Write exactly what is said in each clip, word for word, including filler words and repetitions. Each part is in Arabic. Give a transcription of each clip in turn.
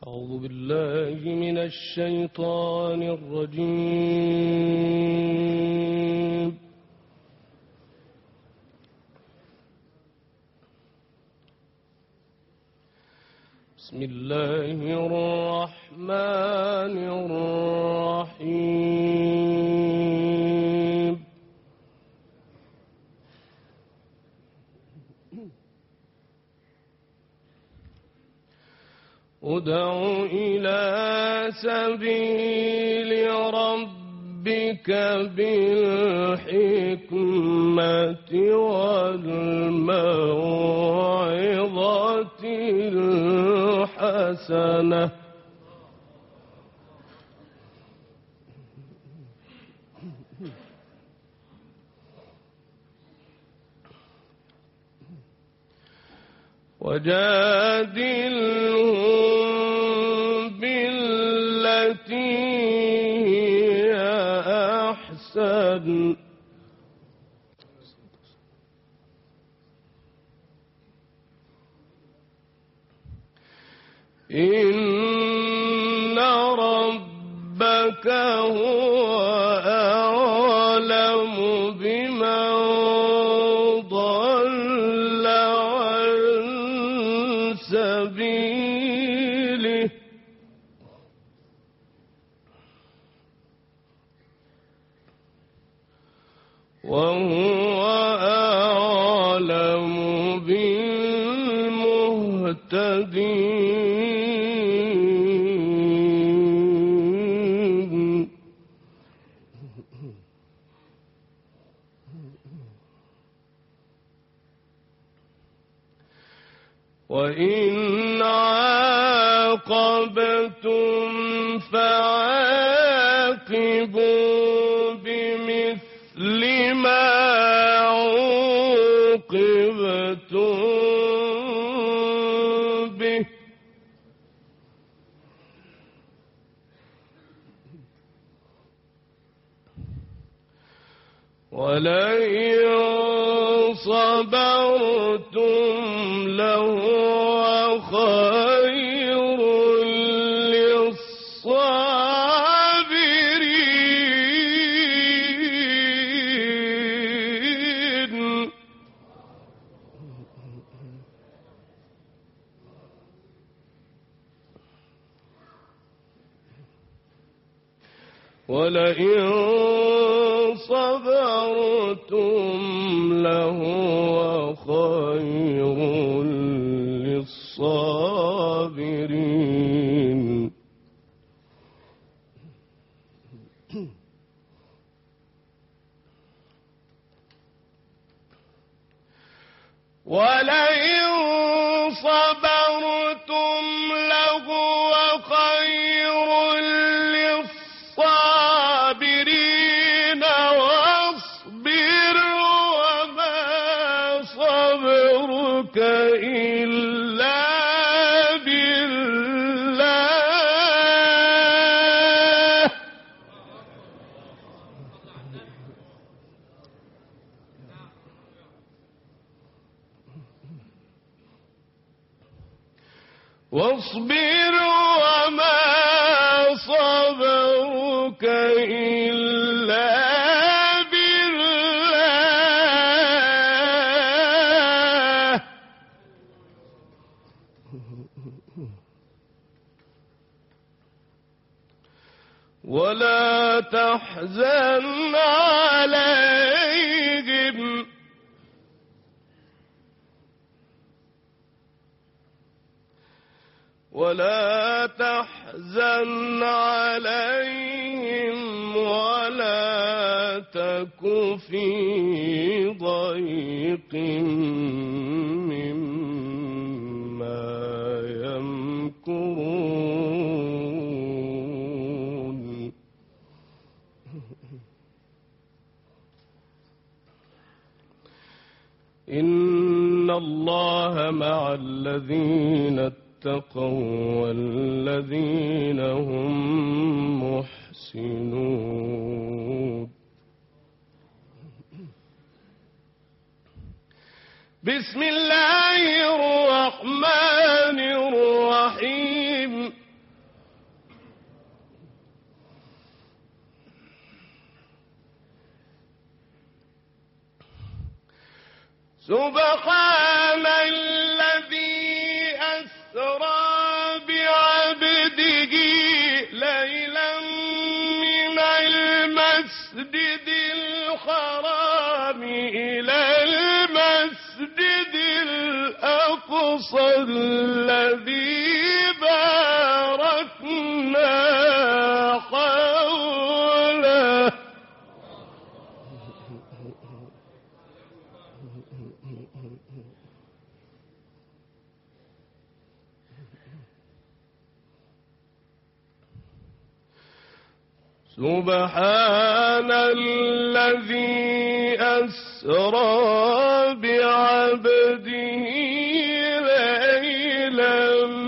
أعوذ بالله من الشيطان الرجيم. بسم الله الرحمن الرحيم. ادع إلى سبيل ربك بالحكمة والموعظة الحسنة وجادلهم بالتي هي أحسن إن ربك هو أعلم بمن ضل عن سبيله وهو أعلم بالمهتدين. وإن عاقبتم فعاقبوا بمثل ما عوقبتم به ولئن صبرتم لهو خير للصابرين. ولئن صبرتم لهو خير للصابرين. ولئن صبرتم لهو خير للصابرين واصبر وما صبرك إلا بالله واصبر وما صبرك إلا بالله ولا تحزن عليهم ولا تحزن عليهم ولا تك في ضيق مما يمكرون. إن الله مع الذين اتقوا والذين هم محسنون. بسم الله الرحمن الرحيم. سبحان الذي أسرى بعبده ليلا من المسجد الحرام إلى المسجد الأقصى الذي باركنا حوله. سبحان الذي أسرى بعبده ليلا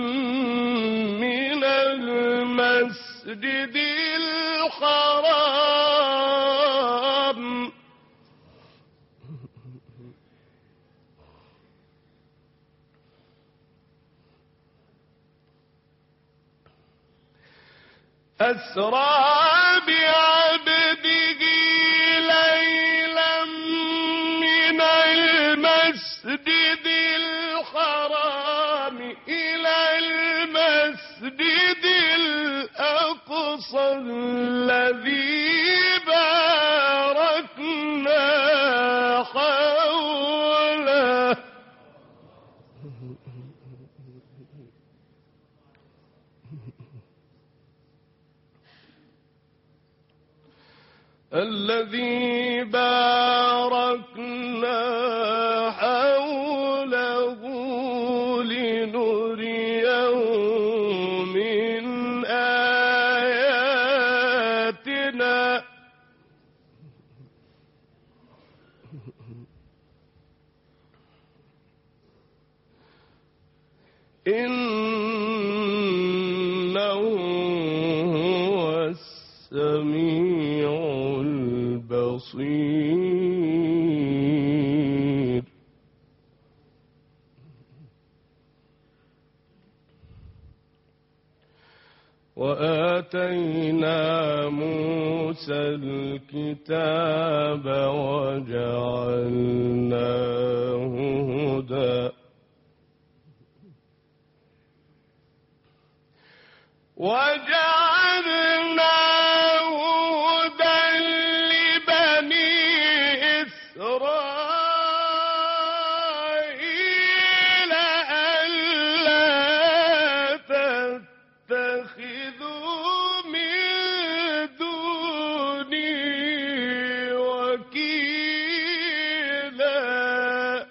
من المسجد الحرام أسرى بعبده ليلا من المسجد الحرام إلى المسجد الأقصى الذي باركنا حوله. الذي باركنا حوله لنريه من آياتنا إنه هو السميع البصير. وآتينا موسى الكتاب وجعلناه هدى وجعلناه هدى لبني إسرائيل ألا تتخذوا من دوني وكيلا.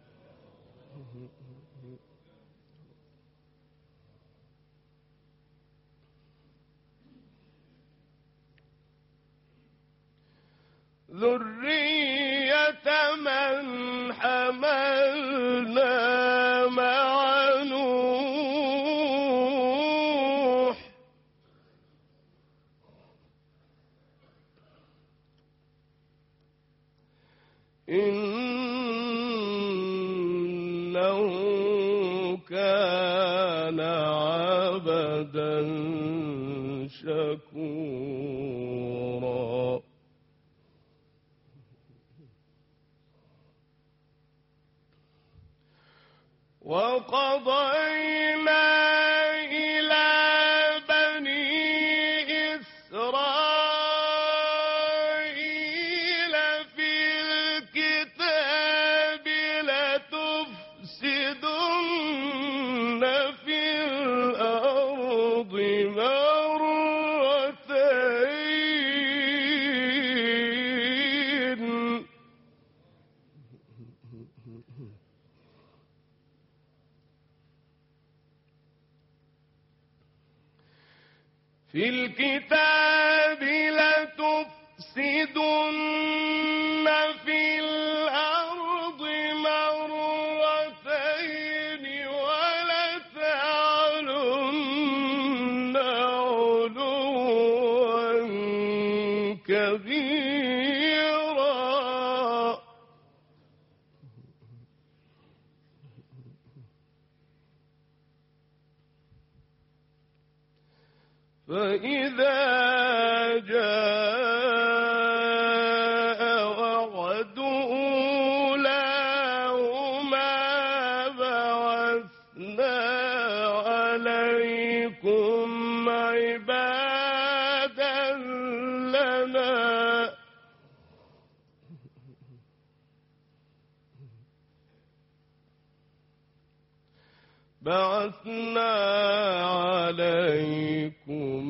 ذرية من حملنا مع نوح إنه كان عبدا شكورا. وقضينا إلى بني إسرائيل في الكتاب لتفسدن في الأرض مرتين في الكتاب لتفسدن في الأرض مرتين ولتعلن علوا كبيرا. فإذا جاء وعد أولاهما وبعثنا عليكم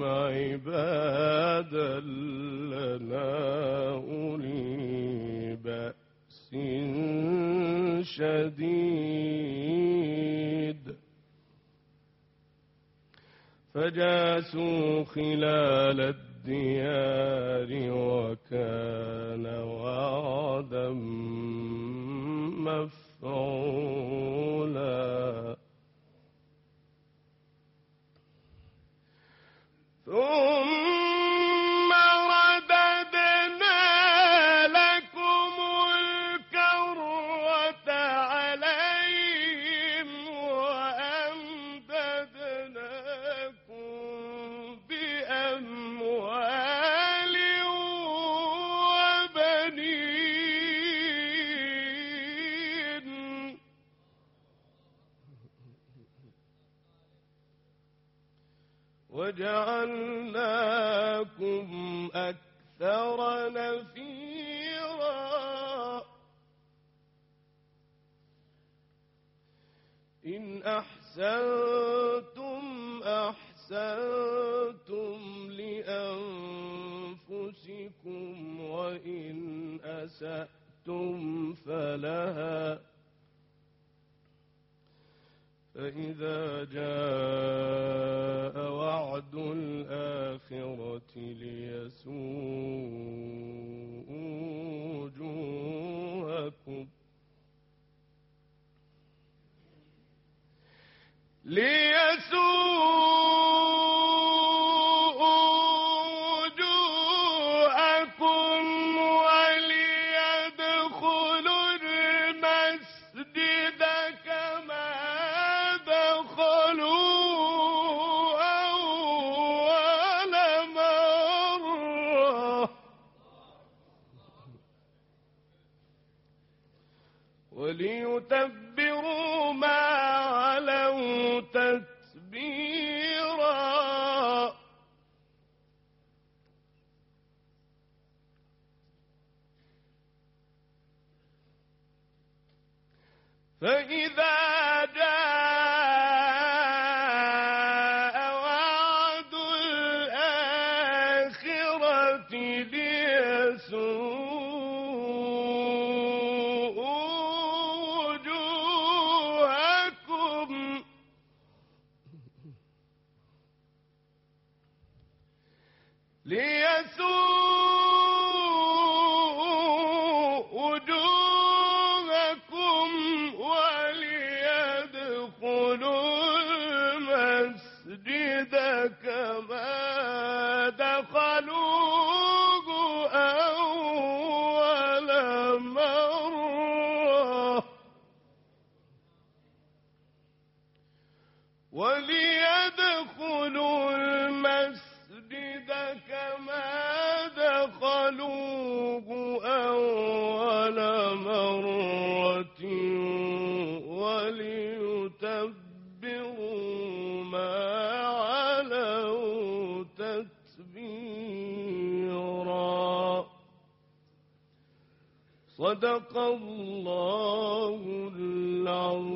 عبادا لنا أولي بأس شديد فجاسوا خلال الديار وكان وعدا مفعولا ثم رددنا لكم الكرة عليهم وأمددناكم بأموال وبنين وجعلناكم أكثر نفيرا إن أحسنتم أحسنتم لأنفسكم وإن أسأتم فلها فإذا جاء وعد الآخرة ليسوءوا وجوهكم ليسوءوا وجوهكم وليدخلوا المسجد كما دخلوا أول مرة وليتبروا ما علوا تتبيرا فإذا جاء وعد الآخرة ليسوءوا وجوهكم ليسوءوا وجوهكم وليدخلوا المسجد كما دخلوه أول مرة وليدخلوا المسجد كما دخلوه أول مرة وليتبروا ما علوا تتبيرا صدق الله العظيم.